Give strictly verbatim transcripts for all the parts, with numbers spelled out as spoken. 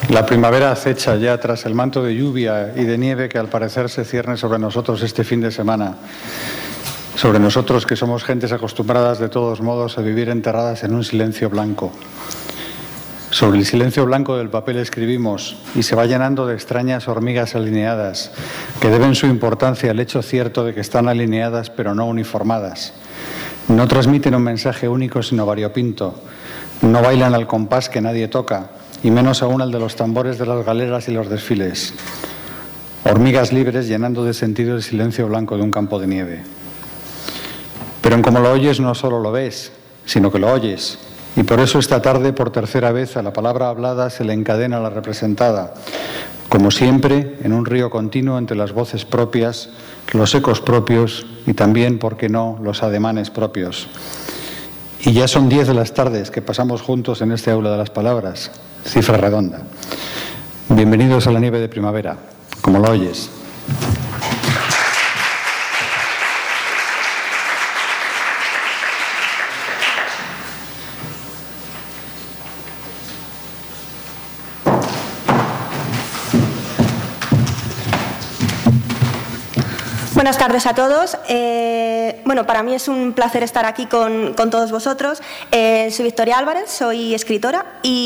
La primavera acecha ya tras el manto de lluvia y de nieve que al parecer se cierne sobre nosotros este fin de semana. Sobre nosotros que somos gentes acostumbradas de todos modos a vivir enterradas en un silencio blanco. Sobre el silencio blanco del papel escribimos y se va llenando de extrañas hormigas alineadas que deben su importancia al hecho cierto de que están alineadas pero no uniformadas. No transmiten un mensaje único sino variopinto. No bailan al compás que nadie toca y menos aún al de los tambores de las galeras y los desfiles. Hormigas libres llenando de sentido el silencio blanco de un campo de nieve. Pero en como lo oyes no solo lo ves, sino que lo oyes. Y por eso esta tarde, por tercera vez, a la palabra hablada se le encadena la representada. Como siempre, en un río continuo entre las voces propias, los ecos propios y también, ¿por qué no?, los ademanes propios. Y ya son diez de las tardes que pasamos juntos en este aula de las palabras, cifra redonda. Bienvenidos a la nieve de primavera, como lo oyes. Buenas tardes a todos. Eh, bueno, para mí es un placer estar aquí con, con todos vosotros. Eh, soy Victoria Álvarez, soy escritora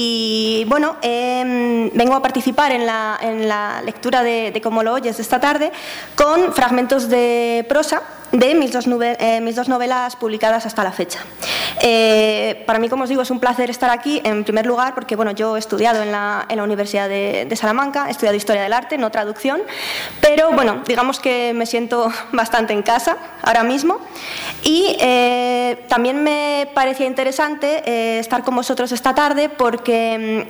y bueno, eh, vengo a participar en la, en la lectura de, de Como lo oyes de esta tarde con fragmentos de prosa de mis dos, novel, eh, mis dos novelas publicadas hasta la fecha. Eh, para mí, como os digo, es un placer estar aquí, en primer lugar, porque bueno, yo he estudiado en la, en la Universidad de, de Salamanca, he estudiado Historia del Arte, no traducción, pero bueno, digamos que me siento bastante en casa ahora mismo y eh, también me parecía interesante eh, estar con vosotros esta tarde porque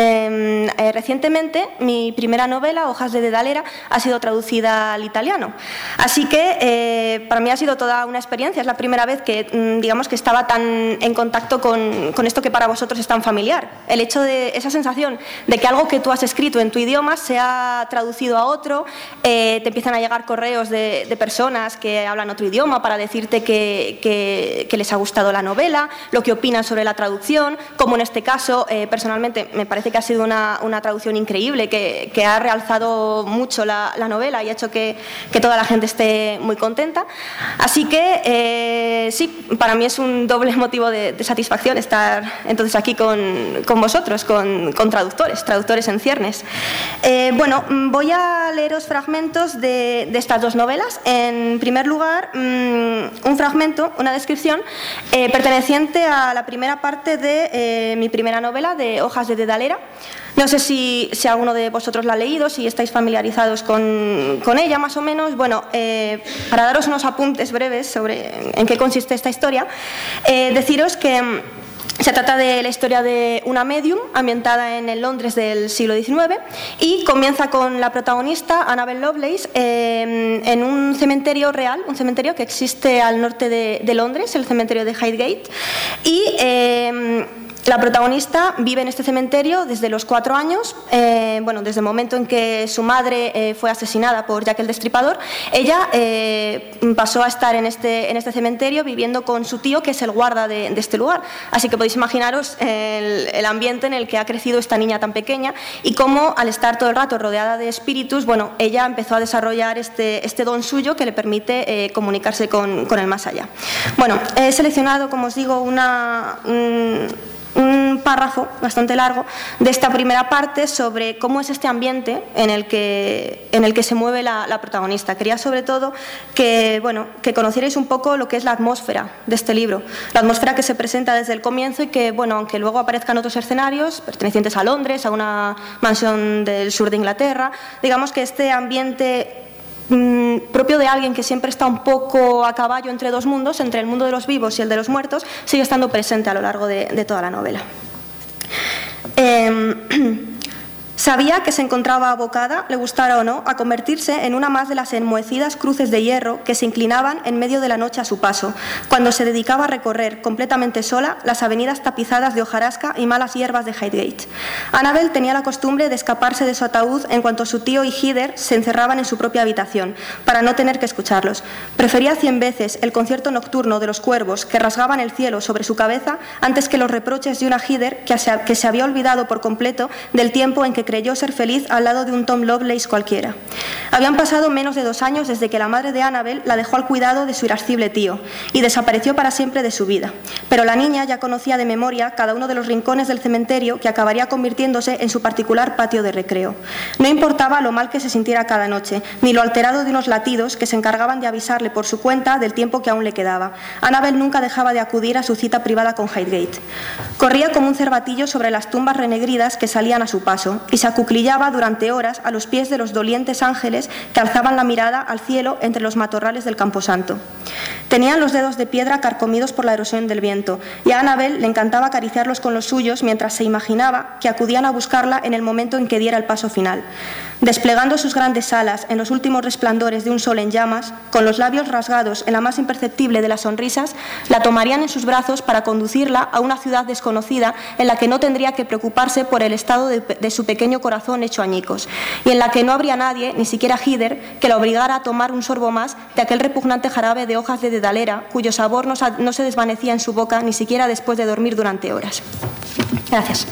eh, eh, recientemente mi primera novela, Hojas de Dedalera, ha sido traducida al italiano. Así que eh, para mí ha sido toda una experiencia, es la primera vez que digamos que estaba tan en contacto con, con esto que para vosotros es tan familiar. El hecho de esa sensación de que algo que tú has escrito en tu idioma se ha traducido a otro, eh, te empiezan a llegar correos de, de personas que hablan otro idioma para decirte que, que, que les ha gustado la novela, lo que opinan sobre la traducción, como en este caso, eh, personalmente, me parece que ha sido una, una traducción increíble, que, que ha realzado mucho la, la novela y ha hecho que, que toda la gente esté muy contenta. Así que, eh, sí, para mí es un doble motivo de, de satisfacción estar entonces aquí con, con vosotros, con, con traductores, traductores en ciernes. Eh, bueno, voy a leeros fragmentos de, de estas dos novelas. En primer lugar, mmm, un fragmento, una descripción eh, perteneciente a la primera parte de eh, mi primera novela, de Hojas de Dedalera. No sé si, si alguno de vosotros la ha leído, si estáis familiarizados con, con ella, más o menos. Bueno, eh, para daros unos apuntes breves sobre en qué consiste esta historia, eh, deciros que se trata de la historia de una medium ambientada en el Londres del siglo diecinueve y comienza con la protagonista, Annabel Lovelace, eh, en un cementerio real, un cementerio que existe al norte de, de Londres, el cementerio de Highgate, y eh, la protagonista vive en este cementerio desde los cuatro años, eh, bueno, desde el momento en que su madre eh, fue asesinada por Jack el Destripador. Ella eh, pasó a estar en este, en este cementerio viviendo con su tío, que es el guarda de, de este lugar. Así que podéis imaginaros el, el ambiente en el que ha crecido esta niña tan pequeña y cómo, al estar todo el rato rodeada de espíritus, bueno, ella empezó a desarrollar este, este don suyo que le permite eh, comunicarse con, con el más allá. Bueno, he seleccionado, como os digo, una... Un, un párrafo bastante largo de esta primera parte sobre cómo es este ambiente en el que, en el que se mueve la, la protagonista. Quería sobre todo que, bueno, que conocierais un poco lo que es la atmósfera de este libro, la atmósfera que se presenta desde el comienzo y que, bueno, aunque luego aparezcan otros escenarios pertenecientes a Londres, a una mansión del sur de Inglaterra, digamos que este ambiente propio de alguien que siempre está un poco a caballo entre dos mundos, entre el mundo de los vivos y el de los muertos, sigue estando presente a lo largo de, de toda la novela. Eh, Sabía que se encontraba abocada, le gustara o no, a convertirse en una más de las enmohecidas cruces de hierro que se inclinaban en medio de la noche a su paso, cuando se dedicaba a recorrer completamente sola las avenidas tapizadas de hojarasca y malas hierbas de Highgate. Annabel tenía la costumbre de escaparse de su ataúd en cuanto su tío y Heather se encerraban en su propia habitación, para no tener que escucharlos. Prefería cien veces el concierto nocturno de los cuervos que rasgaban el cielo sobre su cabeza antes que los reproches de una Heather que se, que se había olvidado por completo del tiempo en que creía creyó ser feliz al lado de un Tom Lovelace cualquiera. Habían pasado menos de dos años desde que la madre de Annabel la dejó al cuidado de su irascible tío y desapareció para siempre de su vida. Pero la niña ya conocía de memoria cada uno de los rincones del cementerio que acabaría convirtiéndose en su particular patio de recreo. No importaba lo mal que se sintiera cada noche, ni lo alterado de unos latidos que se encargaban de avisarle por su cuenta del tiempo que aún le quedaba. Annabel nunca dejaba de acudir a su cita privada con Highgate. Corría como un cervatillo sobre las tumbas renegridas que salían a su paso y se acuclillaba durante horas a los pies de los dolientes ángeles que alzaban la mirada al cielo entre los matorrales del Camposanto. Tenían los dedos de piedra carcomidos por la erosión del viento y a Annabel le encantaba acariciarlos con los suyos mientras se imaginaba que acudían a buscarla en el momento en que diera el paso final. Desplegando sus grandes alas en los últimos resplandores de un sol en llamas, con los labios rasgados en la más imperceptible de las sonrisas, la tomarían en sus brazos para conducirla a una ciudad desconocida en la que no tendría que preocuparse por el estado de, de su pequeño corazón hecho añicos y en la que no habría nadie, ni siquiera Heather, que la obligara a tomar un sorbo más de aquel repugnante jarabe de hojas de dedalera cuyo sabor no, no se desvanecía en su boca ni siquiera después de dormir durante horas. Gracias.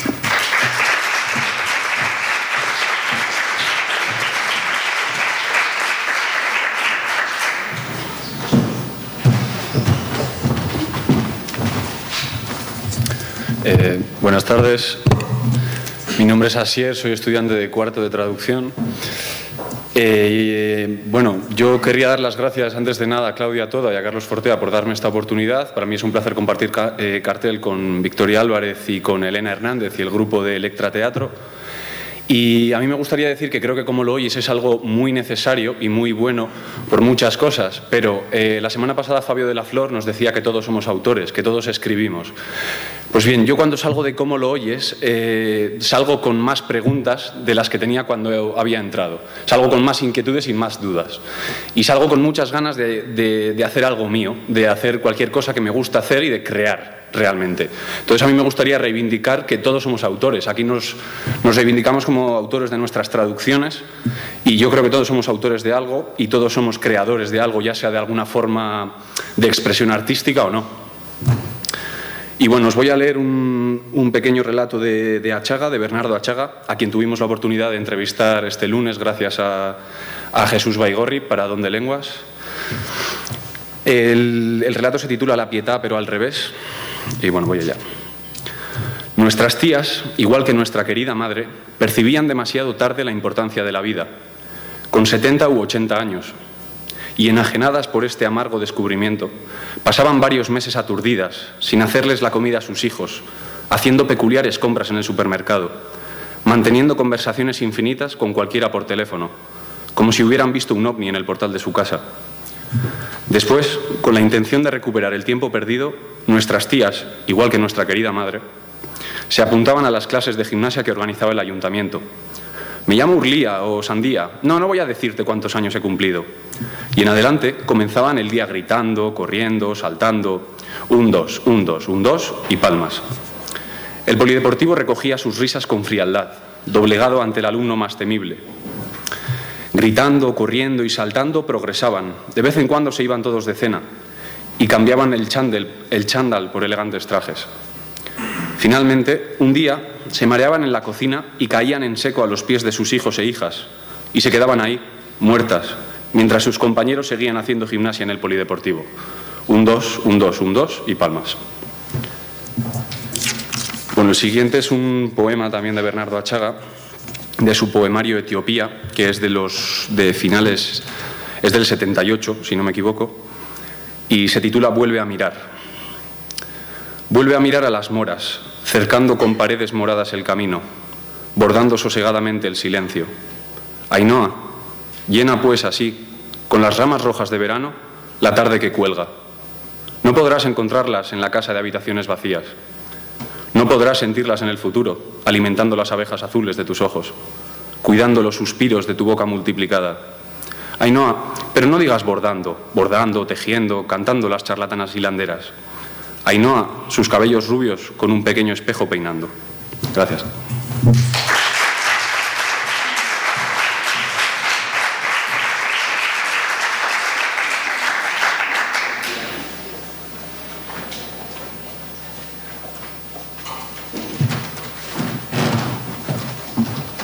Eh, buenas tardes, mi nombre es Asier, soy estudiante de cuarto de traducción. Eh, bueno, yo querría dar las gracias antes de nada a Claudia Toda y a Carlos Fortea por darme esta oportunidad. Para mí es un placer compartir ca eh, cartel con Victoria Álvarez y con Elena Hernández y el grupo de Electra Teatro. Y a mí me gustaría decir que creo que Como lo oyes es algo muy necesario y muy bueno por muchas cosas, pero eh, la semana pasada Fabio de la Flor nos decía que todos somos autores, que todos escribimos. Pues bien, yo cuando salgo de Como lo oyes eh, salgo con más preguntas de las que tenía cuando había entrado. Salgo con más inquietudes y más dudas. Y salgo con muchas ganas de, de, de hacer algo mío, de hacer cualquier cosa que me gusta hacer y de crear realmente. Entonces a mí me gustaría reivindicar que todos somos autores. Aquí nos, nos reivindicamos como autores de nuestras traducciones y yo creo que todos somos autores de algo y todos somos creadores de algo, ya sea de alguna forma de expresión artística o no. Y bueno, os voy a leer un, un pequeño relato de, de Achaga, de Bernardo Achaga, a quien tuvimos la oportunidad de entrevistar este lunes gracias a, a Jesús Baigorri para Don de Lenguas. El, el relato se titula La Pietà, pero al revés. Y bueno, voy allá. Nuestras tías, igual que nuestra querida madre, percibían demasiado tarde la importancia de la vida, con setenta u ochenta años, y enajenadas por este amargo descubrimiento, pasaban varios meses aturdidas, sin hacerles la comida a sus hijos, haciendo peculiares compras en el supermercado, manteniendo conversaciones infinitas con cualquiera por teléfono, como si hubieran visto un ovni en el portal de su casa. Después, con la intención de recuperar el tiempo perdido, nuestras tías, igual que nuestra querida madre, se apuntaban a las clases de gimnasia que organizaba el ayuntamiento. Me llamo Urlía o Sandía. No, no voy a decirte cuántos años he cumplido. Y en adelante comenzaban el día gritando, corriendo, saltando. Un dos, un dos, un dos y palmas. El polideportivo recogía sus risas con frialdad, doblegado ante el alumno más temible. Gritando, corriendo y saltando progresaban. De vez en cuando se iban todos de cena y cambiaban el chándal, el chándal por elegantes trajes. Finalmente, un día se mareaban en la cocina y caían en seco a los pies de sus hijos e hijas y se quedaban ahí, muertas, mientras sus compañeros seguían haciendo gimnasia en el polideportivo. Un dos, un dos, un dos y palmas. Bueno, el siguiente es un poema también de Bernardo Achaga, de su poemario Etiopía, que es de los de finales, es del setenta y ocho, si no me equivoco, y se titula Vuelve a mirar. Vuelve a mirar a las moras, cercando con paredes moradas el camino, bordando sosegadamente el silencio. Ainhoa, llena pues así, con las ramas rojas de verano, la tarde que cuelga. No podrás encontrarlas en la casa de habitaciones vacías. No podrás sentirlas en el futuro, alimentando las abejas azules de tus ojos, cuidando los suspiros de tu boca multiplicada. Ainhoa, pero no digas bordando, bordando, tejiendo, cantando las charlatanas hilanderas. Ainhoa, sus cabellos rubios con un pequeño espejo peinando. Gracias.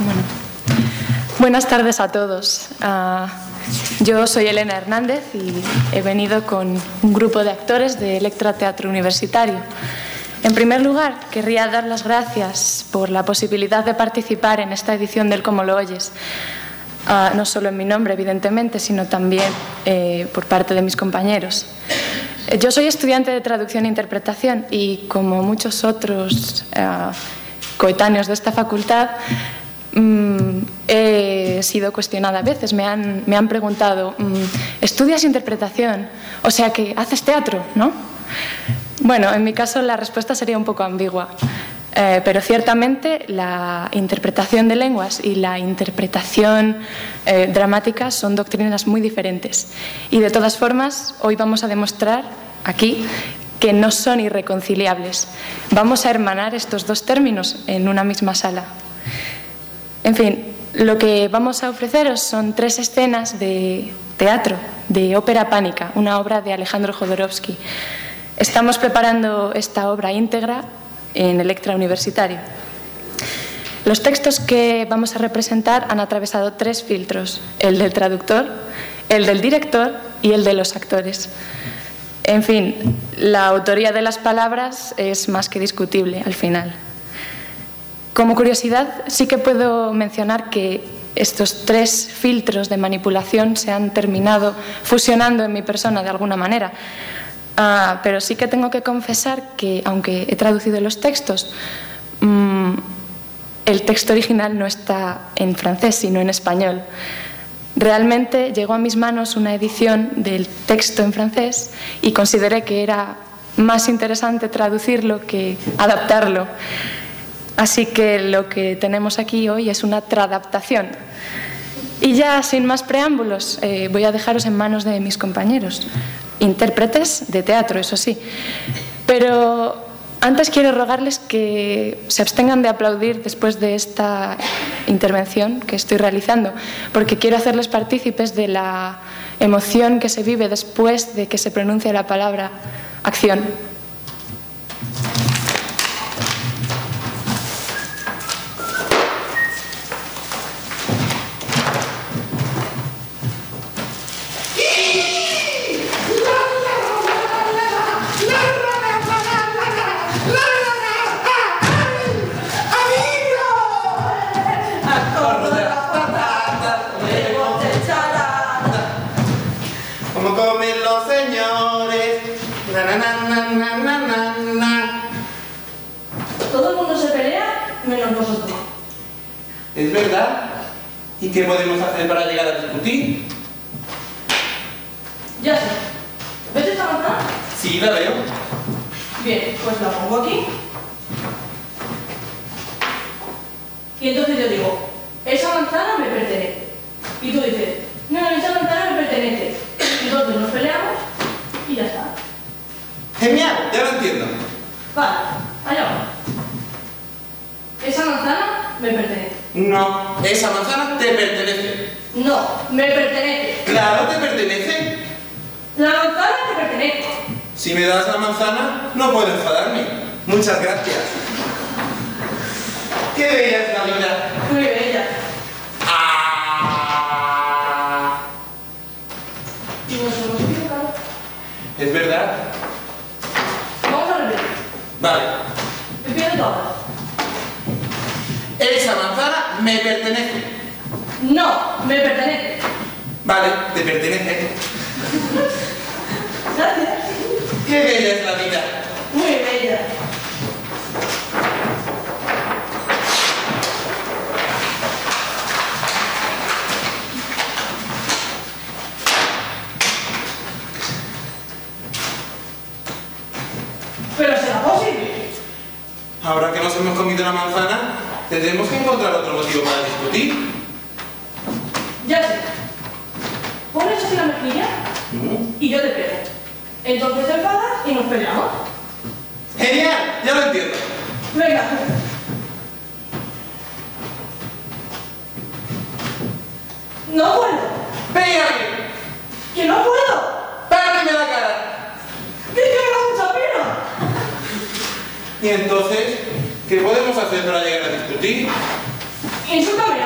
Bueno. Buenas tardes a todos. Uh, yo soy Elena Hernández y he venido con un grupo de actores de Electra Teatro Universitario. En primer lugar, querría dar las gracias por la posibilidad de participar en esta edición del Cómo lo oyes. Uh, no solo en mi nombre, evidentemente, sino también eh, por parte de mis compañeros. Yo soy estudiante de traducción e interpretación y, como muchos otros uh, coetáneos de esta facultad, mm, he sido cuestionada a veces. Me han, me han preguntado, mm, ¿estudias interpretación? O sea que haces teatro, ¿no? Bueno, en mi caso la respuesta sería un poco ambigua. Eh, pero ciertamente la interpretación de lenguas y la interpretación eh, dramática son doctrinas muy diferentes. Y de todas formas, hoy vamos a demostrar aquí que no son irreconciliables. Vamos a hermanar estos dos términos en una misma sala. En fin, lo que vamos a ofreceros son tres escenas de teatro, de ópera pánica, una obra de Alejandro Jodorowsky. Estamos preparando esta obra íntegra en Electra Universitario. Los textos que vamos a representar han atravesado tres filtros: el del traductor, el del director y el de los actores. En fin, la autoría de las palabras es más que discutible al final. Como curiosidad, sí que puedo mencionar que estos tres filtros de manipulación se han terminado fusionando en mi persona de alguna manera. Ah, pero sí que tengo que confesar que, aunque he traducido los textos, mmm, el texto original no está en francés, sino en español. Realmente llegó a mis manos una edición del texto en francés y consideré que era más interesante traducirlo que adaptarlo. Así que lo que tenemos aquí hoy es una tradaptación. Y ya, sin más preámbulos, eh, voy a dejaros en manos de mis compañeros. Intérpretes de teatro, eso sí. Pero antes quiero rogarles que se abstengan de aplaudir después de esta intervención que estoy realizando, porque quiero hacerles partícipes de la emoción que se vive después de que se pronuncia la palabra acción. ¿Es verdad? ¿Y qué podemos hacer para llegar a discutir? Ya sé. ¿Ves esta manzana? Sí, la veo. Bien, pues la pongo aquí. Y entonces yo digo, esa manzana me pertenece. Y tú dices, no, esa manzana me pertenece. Entonces nos peleamos y ya está. Genial, ya lo entiendo. Vale, allá vamos. Esa manzana me pertenece. No, esa manzana te pertenece. No, me pertenece. Claro, te pertenece. La manzana te pertenece. Si me das la manzana, no puedo enfadarme. Muchas gracias. ¡Qué bella es la vida! Muy bella. ¡Ah! Y nos hemos equivocado. ¿Es verdad? Vamos a repetir. Vale. Empieza todas. Esa manzana me pertenece. No, me pertenece. Vale, te pertenece. Gracias. ¡Qué bella es la vida! Muy bella. Pero será posible. Ahora que nos hemos comido la manzana, tendremos que encontrar otro motivo para discutir. Ya sé. Pones así la mejilla ¿Mm? y yo te pego. Entonces te enfadas y nos peleamos. ¡Genial! Ya lo entiendo. Venga. No puedo. ¡Pégame! ¡Que no puedo! ¡Párteme la cara! ¡Que es que me da mucha pena! Y entonces, ¿qué podemos hacer para llegar a discutir? Insúltame.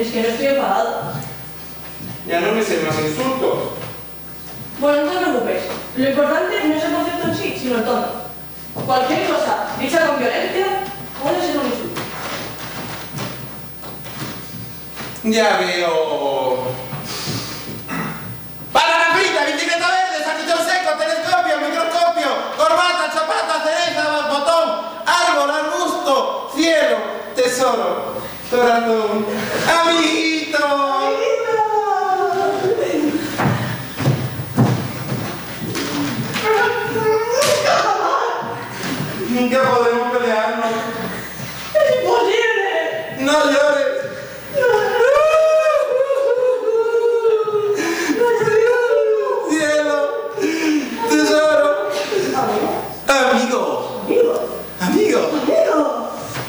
Es que no estoy enfadado. Ya no me sé más insultos. Bueno, no te preocupes. Lo importante no es el concepto en sí, sino el tono. Cualquier cosa dicha con violencia puede ser un insulto. Ya veo. ¡Banana frita, bicicleta verde, salchichón seco, telescopio, microscopio, corbata, chapata, cereza, botón, árbol, arbusto, cielo, tesoro, corazón, amiguito. Nunca podemos pelearnos. ¡Es imposible! No llores. Cielo, tesoro, amigo, amigo, amigo.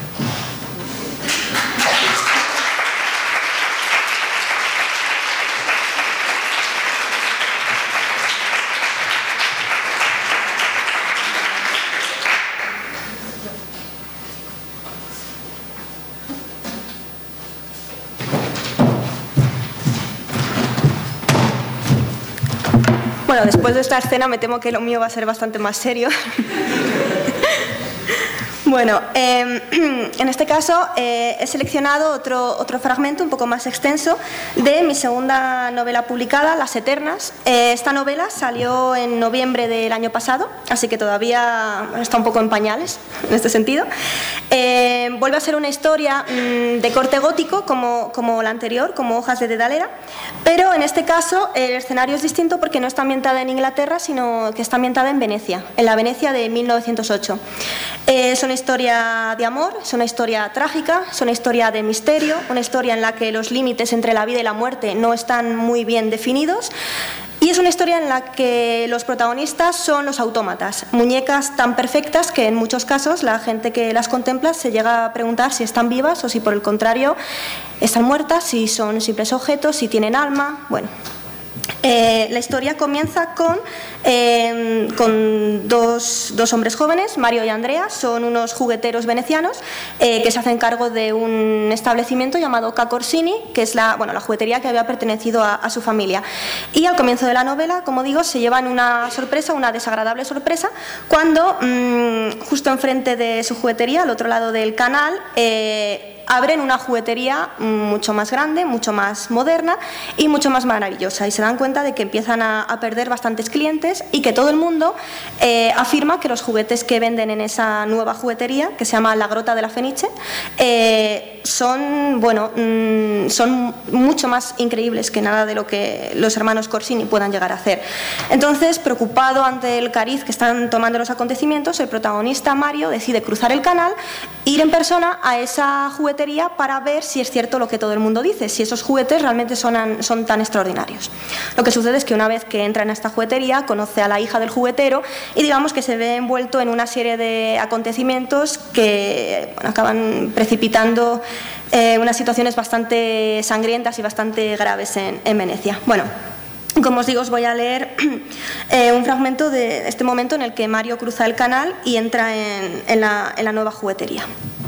Bueno, después de esta escena me temo que lo mío va a ser bastante más serio. Bueno, eh, en este caso eh, he seleccionado otro, otro fragmento un poco más extenso de mi segunda novela publicada, Las Eternas. Eh, esta novela salió en noviembre del año pasado, así que todavía está un poco en pañales en este sentido. Eh, vuelve a ser una historia mmm, de corte gótico como, como la anterior, como Hojas de Dedalera, pero en este caso el escenario es distinto porque no está ambientada en Inglaterra, sino que está ambientada en Venecia, en la Venecia de mil novecientos ocho. Eh, es una historia de amor, es una historia trágica, es una historia de misterio, una historia en la que los límites entre la vida y la muerte no están muy bien definidos. Y es una historia en la que los protagonistas son los autómatas, muñecas tan perfectas que en muchos casos la gente que las contempla se llega a preguntar si están vivas o si por el contrario están muertas, si son simples objetos, si tienen alma. Bueno, eh, la historia comienza con, eh, con dos, dos hombres jóvenes, Mario y Andrea, son unos jugueteros venecianos eh, que se hacen cargo de un establecimiento llamado Ca' Corsini, que es la, bueno, la juguetería que había pertenecido a, a su familia. Y al comienzo de la novela, como digo, se llevan una sorpresa, una desagradable sorpresa, cuando mmm, justo enfrente de su juguetería, al otro lado del canal, eh, abren una juguetería mucho más grande, mucho más moderna y mucho más maravillosa, y se dan cuenta de que empiezan a, a perder bastantes clientes y que todo el mundo eh, afirma que los juguetes que venden en esa nueva juguetería, que se llama La Grota de la Fenice, eh, son, bueno, mmm, son mucho más increíbles que nada de lo que los hermanos Corsini puedan llegar a hacer. Entonces, preocupado ante el cariz que están tomando los acontecimientos, el protagonista Mario decide cruzar el canal, ir en persona a esa juguetería para ver si es cierto lo que todo el mundo dice, si esos juguetes realmente son, son tan extraordinarios. Lo que sucede es que una vez que entra en esta juguetería conoce a la hija del juguetero y digamos que se ve envuelto en una serie de acontecimientos que bueno, acaban precipitando eh, unas situaciones bastante sangrientas y bastante graves en, en Venecia. Bueno, como os digo, os voy a leer eh, un fragmento de este momento en el que Mario cruza el canal y entra en, en, la, en la nueva juguetería.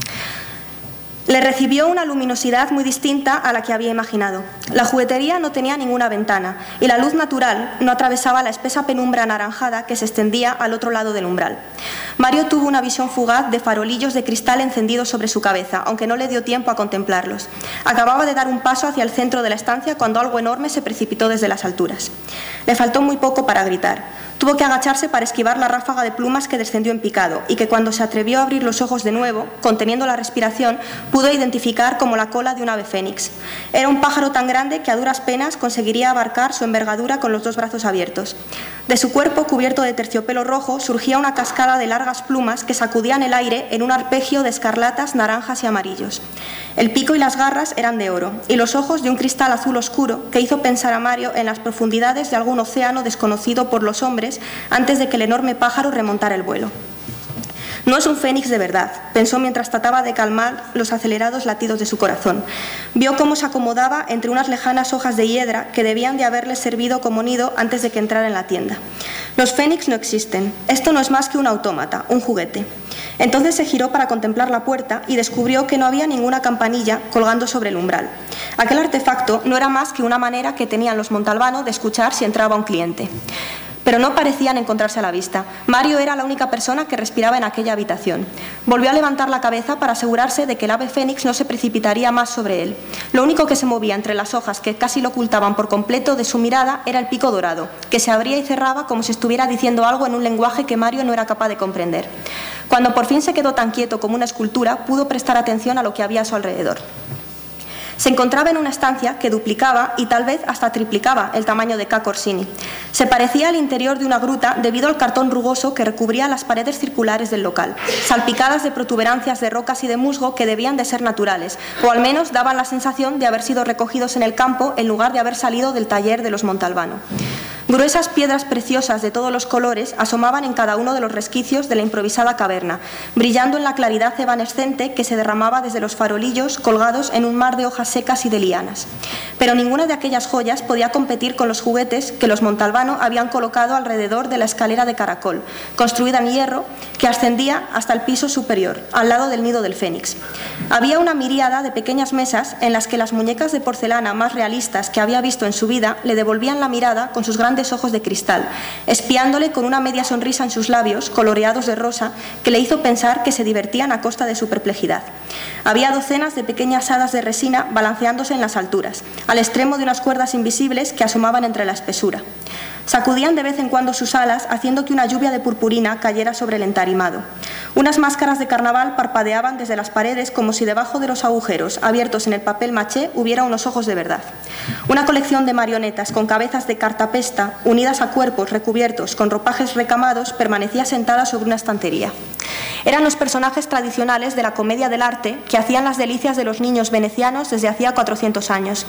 Le recibió una luminosidad muy distinta a la que había imaginado. La juguetería no tenía ninguna ventana y la luz natural no atravesaba la espesa penumbra anaranjada que se extendía al otro lado del umbral. Mario tuvo una visión fugaz de farolillos de cristal encendidos sobre su cabeza, aunque no le dio tiempo a contemplarlos. Acababa de dar un paso hacia el centro de la estancia cuando algo enorme se precipitó desde las alturas. Le faltó muy poco para gritar. Tuvo que agacharse para esquivar la ráfaga de plumas que descendió en picado y que cuando se atrevió a abrir los ojos de nuevo, conteniendo la respiración, pudo identificar como la cola de un ave fénix. Era un pájaro tan grande que a duras penas conseguiría abarcar su envergadura con los dos brazos abiertos. De su cuerpo, cubierto de terciopelo rojo, surgía una cascada de largas plumas que sacudían el aire en un arpegio de escarlatas, naranjas y amarillos. El pico y las garras eran de oro, y los ojos de un cristal azul oscuro que hizo pensar a Mario en las profundidades de algún océano desconocido por los hombres antes de que el enorme pájaro remontara el vuelo. No es un fénix de verdad, pensó mientras trataba de calmar los acelerados latidos de su corazón. Vio cómo se acomodaba entre unas lejanas hojas de hiedra que debían de haberle servido como nido antes de que entrara en la tienda. Los fénix no existen. Esto no es más que un autómata, un juguete. Entonces se giró para contemplar la puerta y descubrió que no había ninguna campanilla colgando sobre el umbral. Aquel artefacto no era más que una manera que tenían los Montalbano de escuchar si entraba un cliente. Pero no parecían encontrarse a la vista. Mario era la única persona que respiraba en aquella habitación. Volvió a levantar la cabeza para asegurarse de que el ave fénix no se precipitaría más sobre él. Lo único que se movía entre las hojas que casi lo ocultaban por completo de su mirada era el pico dorado, que se abría y cerraba como si estuviera diciendo algo en un lenguaje que Mario no era capaz de comprender. Cuando por fin se quedó tan quieto como una escultura, pudo prestar atención a lo que había a su alrededor. Se encontraba en una estancia que duplicaba y tal vez hasta triplicaba el tamaño de Ca' Corsini. Se parecía al interior de una gruta debido al cartón rugoso que recubría las paredes circulares del local, salpicadas de protuberancias de rocas y de musgo que debían de ser naturales, o al menos daban la sensación de haber sido recogidos en el campo en lugar de haber salido del taller de los Montalbano. Gruesas piedras preciosas de todos los colores asomaban en cada uno de los resquicios de la improvisada caverna, brillando en la claridad evanescente que se derramaba desde los farolillos colgados en un mar de hojas secas y de lianas. Pero ninguna de aquellas joyas podía competir con los juguetes que los Montalbano habían colocado alrededor de la escalera de caracol, construida en hierro, que ascendía hasta el piso superior, al lado del nido del fénix. Había una miríada de pequeñas mesas en las que las muñecas de porcelana más realistas que había visto en su vida le devolvían la mirada con sus grandes ojos de cristal, espiándole con una media sonrisa en sus labios, coloreados de rosa, que le hizo pensar que se divertían a costa de su perplejidad. Había docenas de pequeñas hadas de resina balanceándose en las alturas, al extremo de unas cuerdas invisibles que asomaban entre la espesura. Sacudían de vez en cuando sus alas, haciendo que una lluvia de purpurina cayera sobre el entarimado. Unas máscaras de carnaval parpadeaban desde las paredes como si debajo de los agujeros abiertos en el papel maché hubiera unos ojos de verdad. Una colección de marionetas con cabezas de cartapesta, unidas a cuerpos recubiertos con ropajes recamados, permanecía sentada sobre una estantería. Eran los personajes tradicionales de la comedia del arte que hacían las delicias de los niños venecianos desde hacía cuatrocientos años.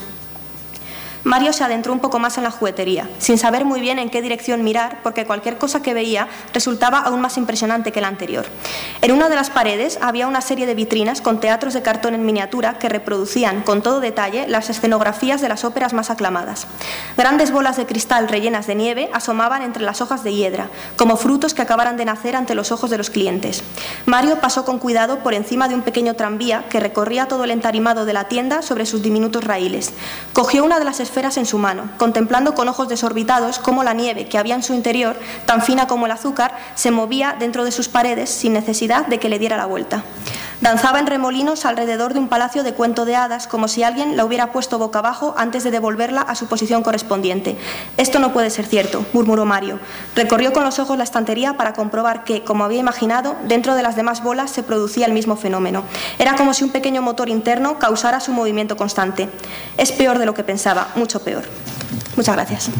Mario se adentró un poco más en la juguetería, sin saber muy bien en qué dirección mirar, porque cualquier cosa que veía resultaba aún más impresionante que la anterior. En una de las paredes había una serie de vitrinas con teatros de cartón en miniatura que reproducían con todo detalle las escenografías de las óperas más aclamadas. Grandes bolas de cristal rellenas de nieve asomaban entre las hojas de hiedra, como frutos que acabaran de nacer ante los ojos de los clientes. Mario pasó con cuidado por encima de un pequeño tranvía que recorría todo el entarimado de la tienda sobre sus diminutos raíles. Cogió una de las esferas en su mano, contemplando con ojos desorbitados cómo la nieve que había en su interior, tan fina como el azúcar, se movía dentro de sus paredes sin necesidad de que le diera la vuelta. Danzaba en remolinos alrededor de un palacio de cuento de hadas, como si alguien la hubiera puesto boca abajo antes de devolverla a su posición correspondiente. Esto no puede ser cierto, murmuró Mario. Recorrió con los ojos la estantería para comprobar que, como había imaginado, dentro de las demás bolas se producía el mismo fenómeno. Era como si un pequeño motor interno causara su movimiento constante. Es peor de lo que pensaba, mucho peor. Muchas gracias.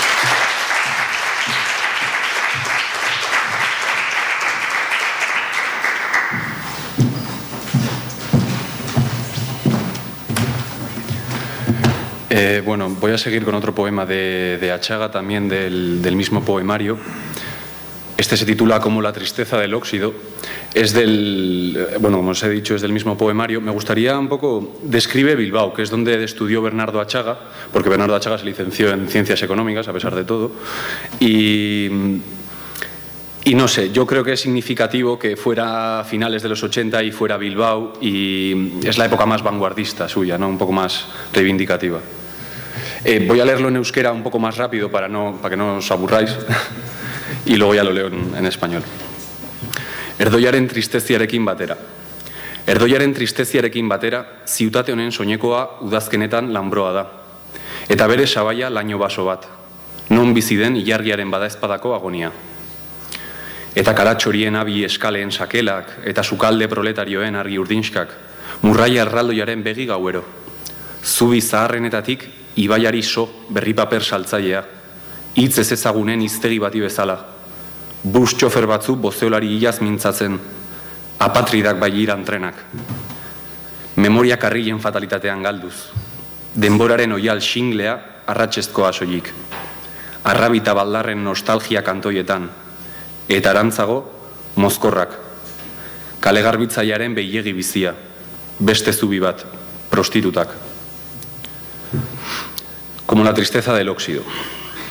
Eh, bueno, voy a seguir con otro poema de, de Achaga, también del, del mismo poemario. Este se titula Como la tristeza del óxido. Es del, bueno, como os he dicho, es del mismo poemario. Me gustaría un poco, describe Bilbao, que es donde estudió Bernardo Achaga, porque Bernardo Achaga se licenció en Ciencias Económicas, a pesar de todo. Y, y no sé, yo creo que es significativo que fuera a finales de los ochenta y fuera Bilbao, y es la época más vanguardista suya, ¿no? Un poco más reivindicativa. Eh, voy a leerlo en euskera un poco más rápido para, no, para que no os aburráis y luego ya lo leo en, en español. Erdoiaren tristeziarekin batera. Erdoiaren tristeziarekin batera, ziutate honen soinekoa udazkenetan lanbroa da. Eta bere sabaia laino baso bat. Non bizi den ilargiaren badaezpadako agonia. Eta kalatxorien abi eskaleen sakelak eta sukalde proletarioen argi urdinskak, murraia erraldoiaren begi gauero. Zubi zaharrenetatik ibaiari so berri paper saltzailea, hitz ez ezagunen hiztegi bati bezala. Bus txofer batzu bozeolari hilaz mintzatzen, apatridak bai iran trenak. Memoria karrilen fatalitatean galduz. Denboraren oial xinglea arratsezkoa soilik. Arrabita baldarren nostalgia kantoietan. Eta arantzago, mozkorrak. Kalegarbitzaiaren beilegi bizia. Beste zubi bat, prostitutak. Como la tristeza del óxido.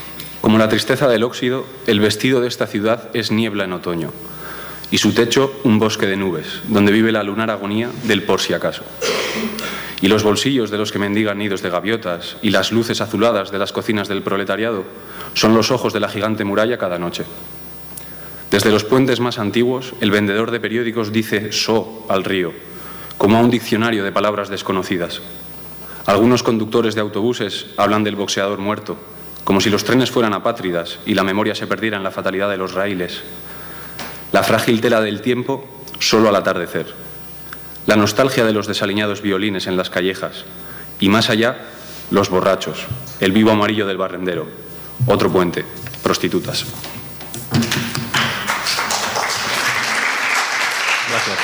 Como la tristeza del óxido, el vestido de esta ciudad es niebla en otoño, y su techo un bosque de nubes, donde vive la lunar agonía del por si acaso. Y los bolsillos de los que mendigan nidos de gaviotas y las luces azuladas de las cocinas del proletariado son los ojos de la gigante muralla cada noche. Desde los puentes más antiguos, el vendedor de periódicos dice «so» al río, como a un diccionario de palabras desconocidas. Algunos conductores de autobuses hablan del boxeador muerto, como si los trenes fueran apátridas y la memoria se perdiera en la fatalidad de los raíles. La frágil tela del tiempo solo al atardecer. La nostalgia de los desaliñados violines en las callejas. Y más allá, los borrachos, el vivo amarillo del barrendero. Otro puente, prostitutas. Gracias.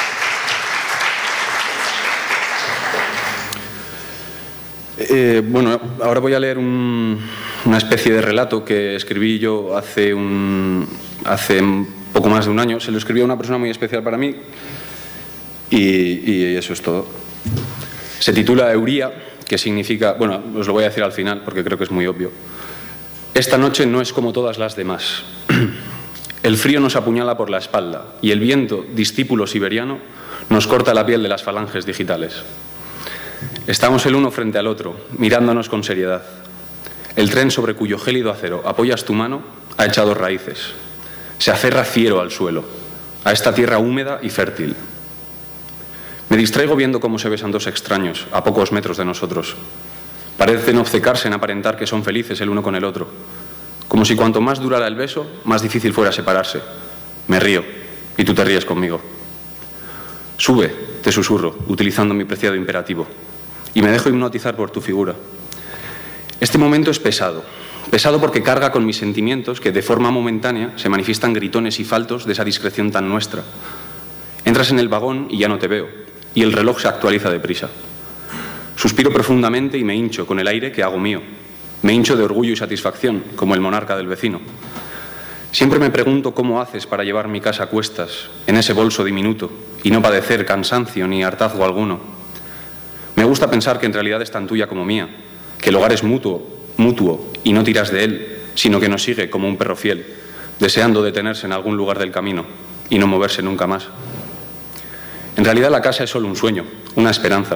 Eh, bueno, ahora voy a leer un, una especie de relato que escribí yo hace, un, hace poco más de un año. Se lo escribí a una persona muy especial para mí y, y eso es todo. Se titula Euría, que significa, bueno, os lo voy a decir al final porque creo que es muy obvio. Esta noche no es como todas las demás. El frío nos apuñala por la espalda y el viento, discípulo siberiano, nos corta la piel de las falanges digitales. Estamos el uno frente al otro, mirándonos con seriedad. El tren sobre cuyo gélido acero apoyas tu mano ha echado raíces. Se aferra fiero al suelo, a esta tierra húmeda y fértil. Me distraigo viendo cómo se besan dos extraños, a pocos metros de nosotros. Parecen obcecarse en aparentar que son felices el uno con el otro. Como si cuanto más durara el beso, más difícil fuera separarse. Me río, y tú te ríes conmigo. Sube, te susurro, utilizando mi preciado imperativo. Y me dejo hipnotizar por tu figura. Este momento es pesado. Pesado porque carga con mis sentimientos que de forma momentánea se manifiestan gritones y faltos de esa discreción tan nuestra. Entras en el vagón y ya no te veo, y el reloj se actualiza deprisa. Suspiro profundamente y me hincho con el aire que hago mío. Me hincho de orgullo y satisfacción, como el monarca del vecino. Siempre me pregunto cómo haces para llevar mi casa a cuestas, en ese bolso diminuto, y no padecer cansancio ni hartazgo alguno. Me gusta pensar que en realidad es tan tuya como mía, que el hogar es mutuo, mutuo y no tiras de él, sino que nos sigue como un perro fiel, deseando detenerse en algún lugar del camino y no moverse nunca más. En realidad la casa es solo un sueño, una esperanza.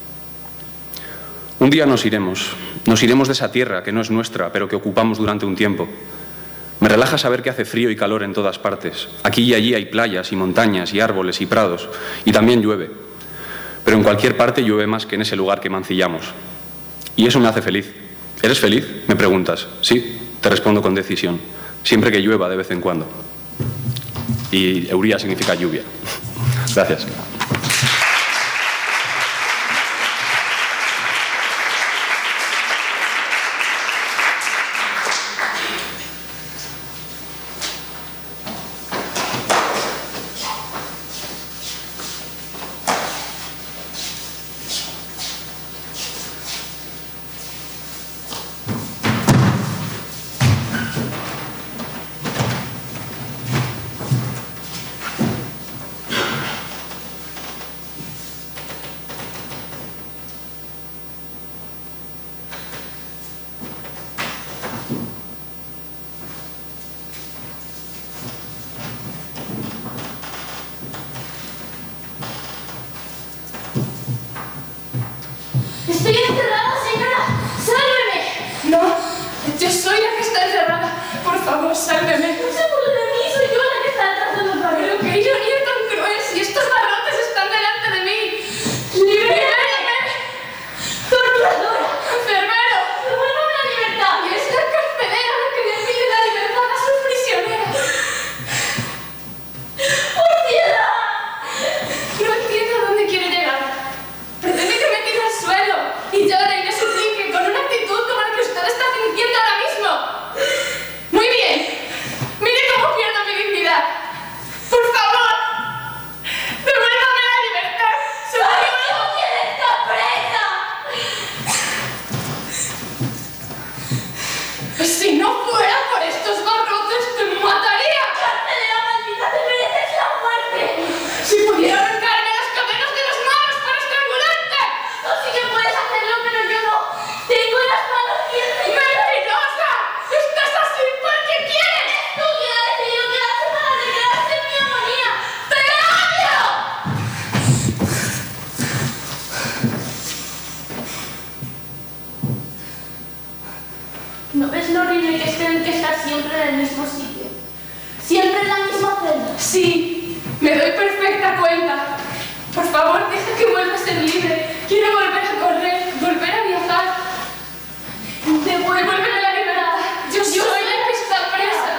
Un día nos iremos, nos iremos de esa tierra que no es nuestra, pero que ocupamos durante un tiempo. Me relaja saber que hace frío y calor en todas partes. Aquí y allí hay playas y montañas y árboles y prados, y también llueve. Pero en cualquier parte llueve más que en ese lugar que mancillamos. Y eso me hace feliz. ¿Eres feliz?, me preguntas. Sí, te respondo con decisión. Siempre que llueva de vez en cuando. Y Euría significa lluvia. Gracias. ¡Estoy encerrada, señora! ¡Sálveme! No, yo soy la que está encerrada. Por favor, sálveme. No se burle de mí, soy yo la que está detrás de los Pero barrios. qué ironía tan cruel, si estos barrotes están delante de mí. ¡Libérame! ¡Torturadora! ¡Enfermero! ¡Devuélvame la libertad! Y es la carcelera la que le pide la libertad a su prisionera. ¡Por piedad! No entiendo a dónde quiere llegar. Pretende que me tire al suelo y llore y me suplique con una actitud como la que usted está fingiendo ahora mismo. Muy bien. Mire cómo pierdo mi dignidad. Por favor, siempre en el mismo sitio. Siempre en la misma celda. Sí, me doy perfecta cuenta. Por favor, deja que vuelva a ser libre. Quiero volver a correr, volver a viajar. Devuélveme la libertad. Yo soy la que está presa.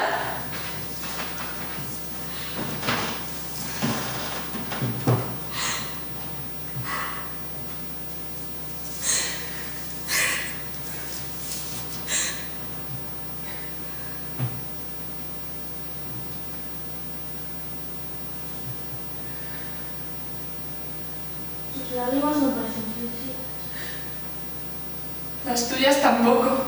Tus lágrimas no parecen felicidades. Las tuyas tampoco.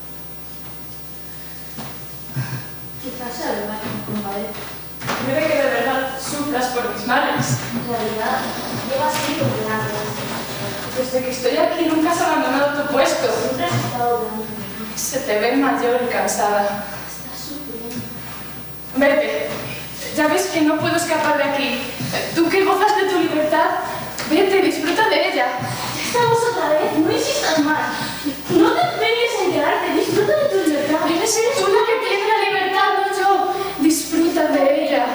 Quizás sea verdad que me compadezco. Puede que de verdad sufras por mis males. En realidad, llevas tiempo delante de este pastor. Desde que estoy aquí nunca has abandonado tu puesto. Siempre has estado delante de mí. Se te ve mayor y cansada. Estás sufriendo. Vete. Ya ves que no puedo escapar de aquí. Tú que gozas de tu libertad, vete, disfruta de ella. Ya estamos otra vez. No insistas más. No te empeñes en quedarte. Disfruta de tu libertad. Eres tú la que tiene la libertad, no yo. Disfruta de ella.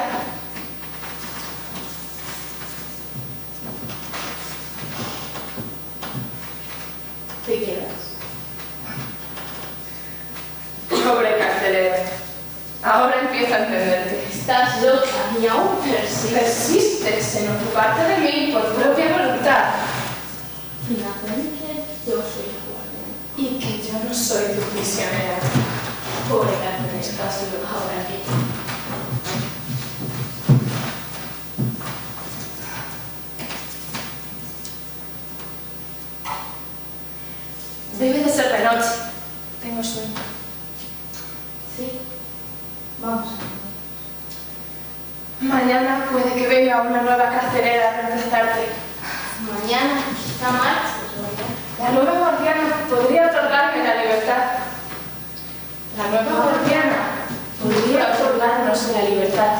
¿Te quedas? Pobre carcelero. Ahora empiezo a entenderte. Estás loca y aún persistes. Persistes en ocuparte de mí por propia voluntad. Y aprende que yo soy la guardiana. Y que yo no soy tu prisionera. Pobre carcelero, estás loca ahora que yo. Debe de ser de noche. Tengo sueño. Sí. Vamos a ver. Mañana puede que venga una nueva carcelera a reemplazarte. Mañana quizá marches, ¿verdad? La nueva guardiana podría otorgarme la libertad. La nueva guardiana podría otorgarnos la libertad.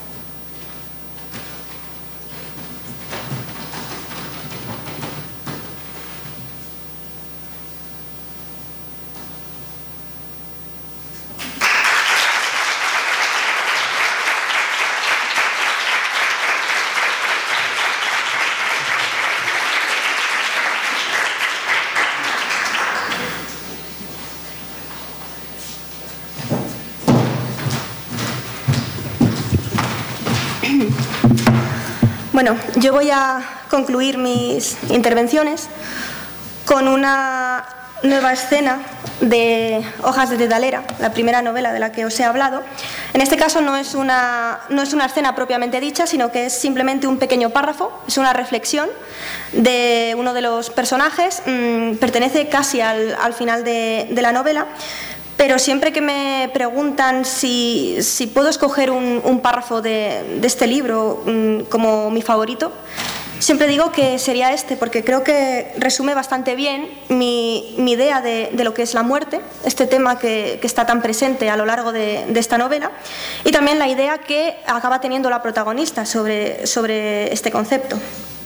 Bueno, yo voy a concluir mis intervenciones con una nueva escena de Hojas de Dedalera, la primera novela de la que os he hablado. En este caso no es una, no es una escena propiamente dicha, sino que es simplemente un pequeño párrafo, es una reflexión de uno de los personajes, mmm, pertenece casi al, al final de, de la novela. Pero siempre que me preguntan si, si puedo escoger un, un párrafo de, de este libro um, como mi favorito, siempre digo que sería este, porque creo que resume bastante bien mi, mi idea de, de lo que es la muerte, este tema que, que está tan presente a lo largo de, de esta novela, y también la idea que acaba teniendo la protagonista sobre, sobre este concepto.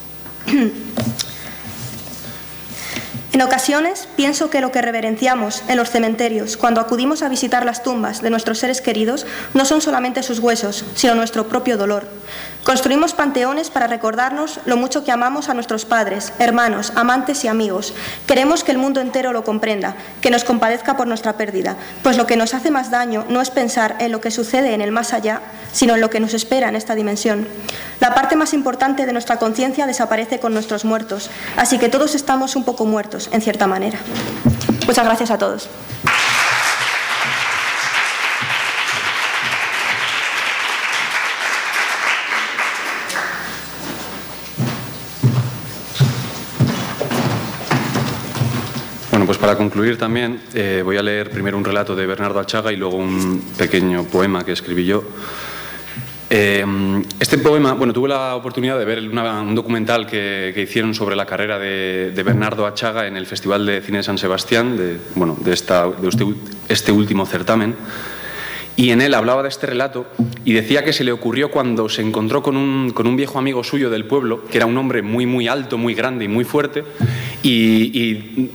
En ocasiones pienso que lo que reverenciamos en los cementerios cuando acudimos a visitar las tumbas de nuestros seres queridos no son solamente sus huesos, sino nuestro propio dolor. Construimos panteones para recordarnos lo mucho que amamos a nuestros padres, hermanos, amantes y amigos. Queremos que el mundo entero lo comprenda, que nos compadezca por nuestra pérdida, pues lo que nos hace más daño no es pensar en lo que sucede en el más allá, sino en lo que nos espera en esta dimensión. La parte más importante de nuestra conciencia desaparece con nuestros muertos, así que todos estamos un poco muertos, en cierta manera. Muchas gracias a todos. Bueno, pues para concluir también eh, voy a leer primero un relato de Bernardo Achaga y luego un pequeño poema que escribí yo. Eh, este poema, bueno, tuve la oportunidad de ver una, un documental que, que hicieron sobre la carrera de, de Bernardo Achaga en el Festival de Cine de San Sebastián, de, bueno, de, esta, de este, este último certamen, y en él hablaba de este relato y decía que se le ocurrió cuando se encontró con un, con un viejo amigo suyo del pueblo, que era un hombre muy, muy alto, muy grande y muy fuerte, y, y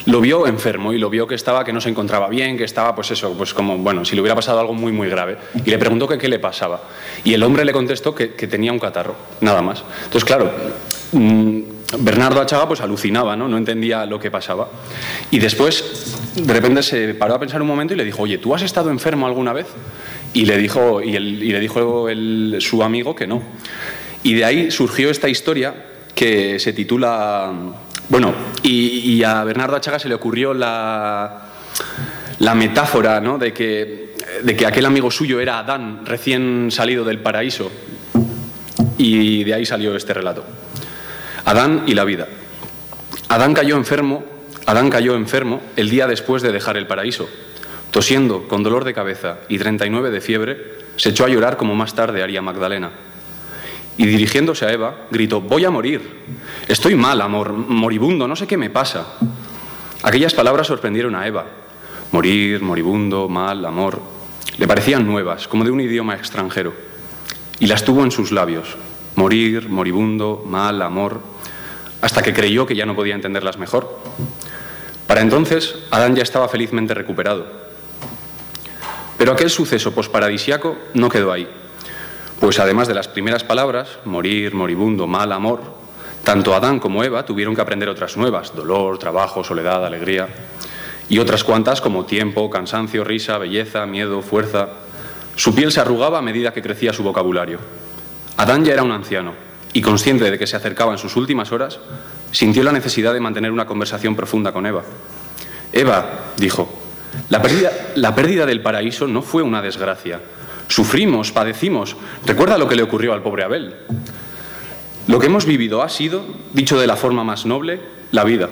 lo vio enfermo y lo vio que estaba, que no se encontraba bien, que estaba, pues eso, pues como, bueno, si le hubiera pasado algo muy, muy grave. Y le preguntó que qué le pasaba. Y el hombre le contestó que, que tenía un catarro, nada más. Entonces, claro, mmm, Bernardo Achaga pues alucinaba, ¿no? No entendía lo que pasaba. Y después, de repente se paró a pensar un momento y le dijo, oye, ¿tú has estado enfermo alguna vez? Y le dijo, y el, y le dijo el, su amigo que no. Y de ahí surgió esta historia que se titula... Bueno, y, y a Bernardo Achaga se le ocurrió la, la metáfora, ¿no? de, que, de que aquel amigo suyo era Adán, recién salido del paraíso. Y de ahí salió este relato. Adán y la vida. Adán cayó enfermo, Adán cayó enfermo el día después de dejar el paraíso. Tosiendo, con dolor de cabeza y treinta y nueve de fiebre, se echó a llorar como más tarde haría Magdalena. Y dirigiéndose a Eva, gritó, voy a morir. Estoy mal, amor, moribundo, no sé qué me pasa. Aquellas palabras sorprendieron a Eva. Morir, moribundo, mal, amor. Le parecían nuevas, como de un idioma extranjero. Y las tuvo en sus labios. Morir, moribundo, mal, amor. Hasta que creyó que ya no podía entenderlas mejor. Para entonces, Adán ya estaba felizmente recuperado. Pero aquel suceso posparadisiaco no quedó ahí. Pues además de las primeras palabras, morir, moribundo, mal, amor, tanto Adán como Eva tuvieron que aprender otras nuevas, dolor, trabajo, soledad, alegría, y otras cuantas como tiempo, cansancio, risa, belleza, miedo, fuerza. Su piel se arrugaba a medida que crecía su vocabulario. Adán ya era un anciano, y consciente de que se acercaba en sus últimas horas, sintió la necesidad de mantener una conversación profunda con Eva. Eva, dijo, la pérdida, la pérdida del paraíso no fue una desgracia. Sufrimos, padecimos. Recuerda lo que le ocurrió al pobre Abel. Lo que hemos vivido ha sido, dicho de la forma más noble, la vida.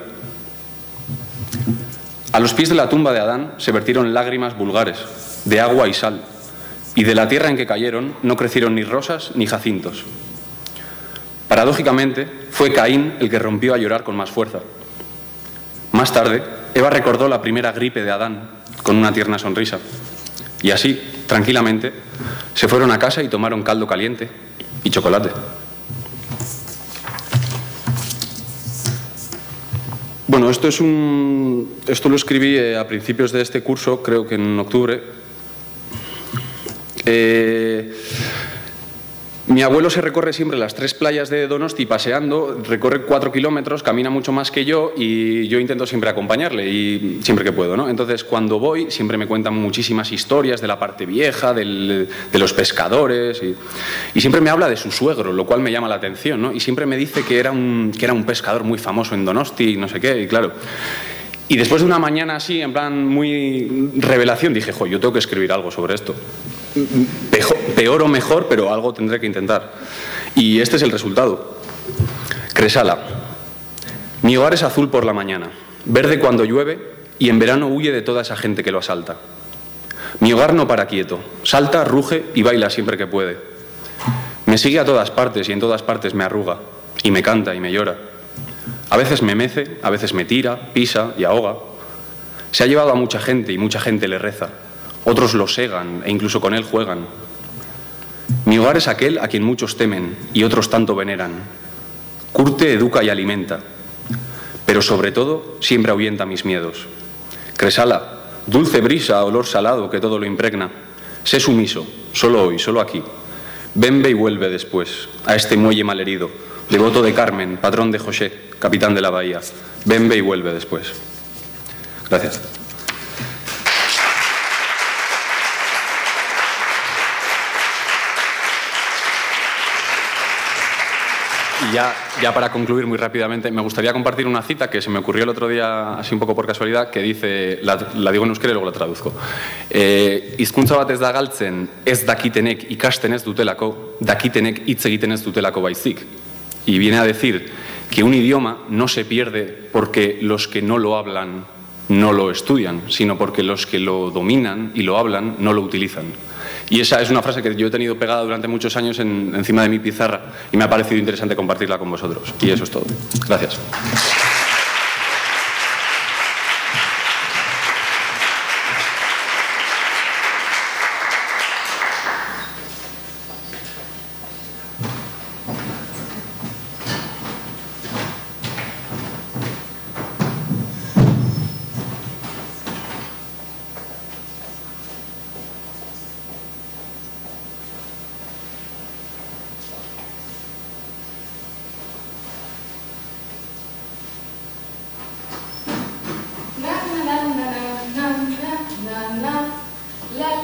A los pies de la tumba de Adán se vertieron lágrimas vulgares, de agua y sal, y de la tierra en que cayeron no crecieron ni rosas ni jacintos. Paradójicamente, fue Caín el que rompió a llorar con más fuerza. Más tarde, Eva recordó la primera gripe de Adán con una tierna sonrisa. Y así, tranquilamente, se fueron a casa y tomaron caldo caliente y chocolate. Bueno, esto es un, esto lo escribí a principios de este curso, creo que en octubre. Eh, mi abuelo se recorre siempre las tres playas de Donosti paseando, recorre cuatro kilómetros, camina mucho más que yo y yo intento siempre acompañarle y siempre que puedo, ¿no? Entonces, cuando voy, siempre me cuentan muchísimas historias de la parte vieja, del, de los pescadores y, y siempre me habla de su suegro, lo cual me llama la atención, ¿no? Y siempre me dice que era un, que era un pescador muy famoso en Donosti y no sé qué, y claro. Y después de una mañana así, en plan muy revelación, dije, jo, yo tengo que escribir algo sobre esto. Peor, peor o mejor, pero algo tendré que intentar. Y este es el resultado. Cresala. Mi hogar es azul por la mañana, verde cuando llueve y en verano huye de toda esa gente que lo asalta. Mi hogar no para quieto, salta, ruge y baila siempre que puede. Me sigue a todas partes y en todas partes me arruga y me canta y me llora. A veces me mece, a veces me tira, pisa y ahoga. Se ha llevado a mucha gente y mucha gente le reza. Otros lo segan e incluso con él juegan. Mi hogar es aquel a quien muchos temen y otros tanto veneran. Curte, educa y alimenta, pero sobre todo siempre ahuyenta mis miedos. Cresala, dulce brisa, olor salado que todo lo impregna. Sé sumiso, solo hoy, solo aquí. Ven, ve y vuelve después a este muelle malherido, devoto de Carmen, patrón de José, capitán de la bahía. Ven, ve y vuelve después. Gracias. Y ya, ya para concluir muy rápidamente, me gustaría compartir una cita que se me ocurrió el otro día, así un poco por casualidad, que dice, la, la digo en euskera y luego la traduzco. Eh, Hizkuntza bat ez da galtzen, ez dakitenek ikasten ez dutelako, dakitenek hitz egiten ez dutelako baizik. Y viene a decir que un idioma no se pierde porque los que no lo hablan no lo estudian, sino porque los que lo dominan y lo hablan no lo utilizan. Y esa es una frase que yo he tenido pegada durante muchos años en, encima de mi pizarra y me ha parecido interesante compartirla con vosotros. Y eso es todo. Gracias.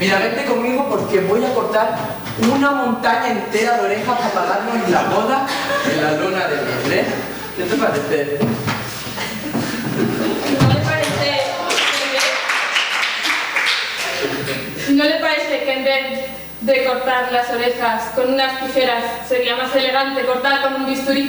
Mira, vente conmigo porque voy a cortar una montaña entera de orejas para pagarnos la boda en la luna de miel, ¿eh? ¿Qué te parece? ¿No le parece que, ¿no le parece que en vez de cortar las orejas con unas tijeras sería más elegante cortar con un bisturí?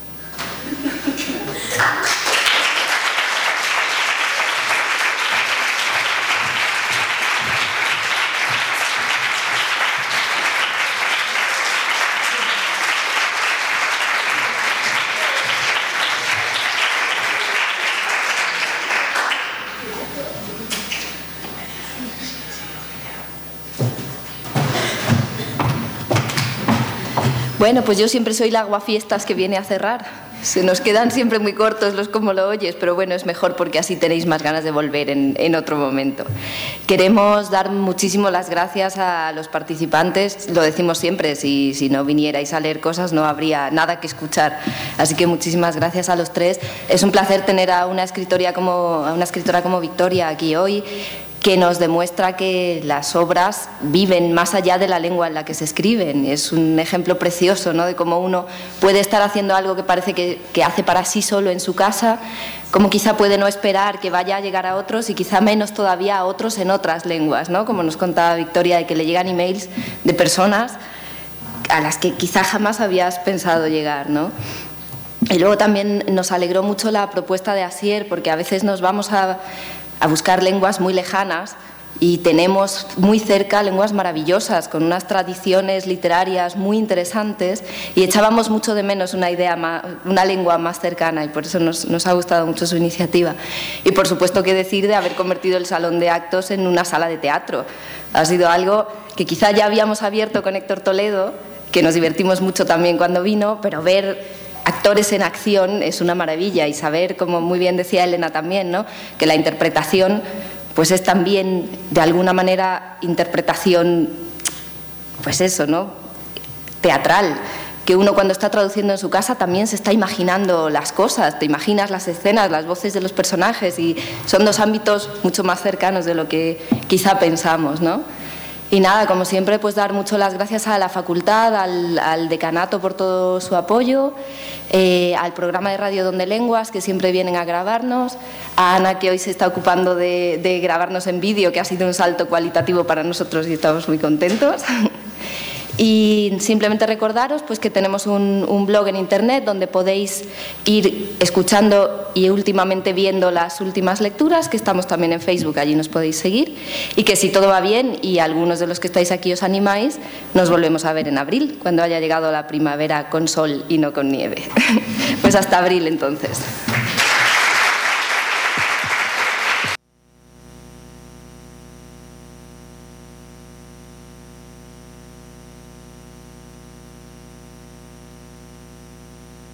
Bueno, pues yo siempre soy la aguafiestas que viene a cerrar. Se nos quedan siempre muy cortos los como lo oyes, pero bueno, es mejor porque así tenéis más ganas de volver en, en otro momento. Queremos dar muchísimo las gracias a los participantes, lo decimos siempre, si, si no vinierais a leer cosas no habría nada que escuchar. Así que muchísimas gracias a los tres. Es un placer tener a una escritora como, a una escritora como Victoria aquí hoy, que nos demuestra que las obras viven más allá de la lengua en la que se escriben. Es un ejemplo precioso, ¿no?, de cómo uno puede estar haciendo algo que parece que, que hace para sí solo en su casa, como quizá puede no esperar que vaya a llegar a otros y quizá menos todavía a otros en otras lenguas, ¿no?, como nos contaba Victoria, de que le llegan emails de personas a las que quizá jamás habías pensado llegar, ¿no? Y luego también nos alegró mucho la propuesta de Asier, porque a veces nos vamos a a buscar lenguas muy lejanas y tenemos muy cerca lenguas maravillosas, con unas tradiciones literarias muy interesantes, y echábamos mucho de menos una idea más, una lengua más cercana, y por eso nos, nos ha gustado mucho su iniciativa. Y por supuesto, qué decir de haber convertido el salón de actos en una sala de teatro. Ha sido algo que quizá ya habíamos abierto con Héctor Toledo, que nos divertimos mucho también cuando vino, pero ver actores en acción es una maravilla, y saber, como muy bien decía Elena también, ¿no?, que la interpretación pues es también de alguna manera interpretación, pues eso, ¿no?, teatral, que uno cuando está traduciendo en su casa también se está imaginando las cosas, te imaginas las escenas, las voces de los personajes, y son dos ámbitos mucho más cercanos de lo que quizá pensamos, ¿no? Y nada, como siempre, pues dar mucho las gracias a la facultad, al, al decanato por todo su apoyo, eh, al programa de Radio Donde Lenguas, que siempre vienen a grabarnos, a Ana, que hoy se está ocupando de, de grabarnos en vídeo, que ha sido un salto cualitativo para nosotros y estamos muy contentos. Y simplemente recordaros pues, que tenemos un, un blog en internet donde podéis ir escuchando y últimamente viendo las últimas lecturas, que estamos también en Facebook, allí nos podéis seguir, y que si todo va bien y algunos de los que estáis aquí os animáis, nos volvemos a ver en abril, cuando haya llegado la primavera con sol y no con nieve. Pues hasta abril entonces.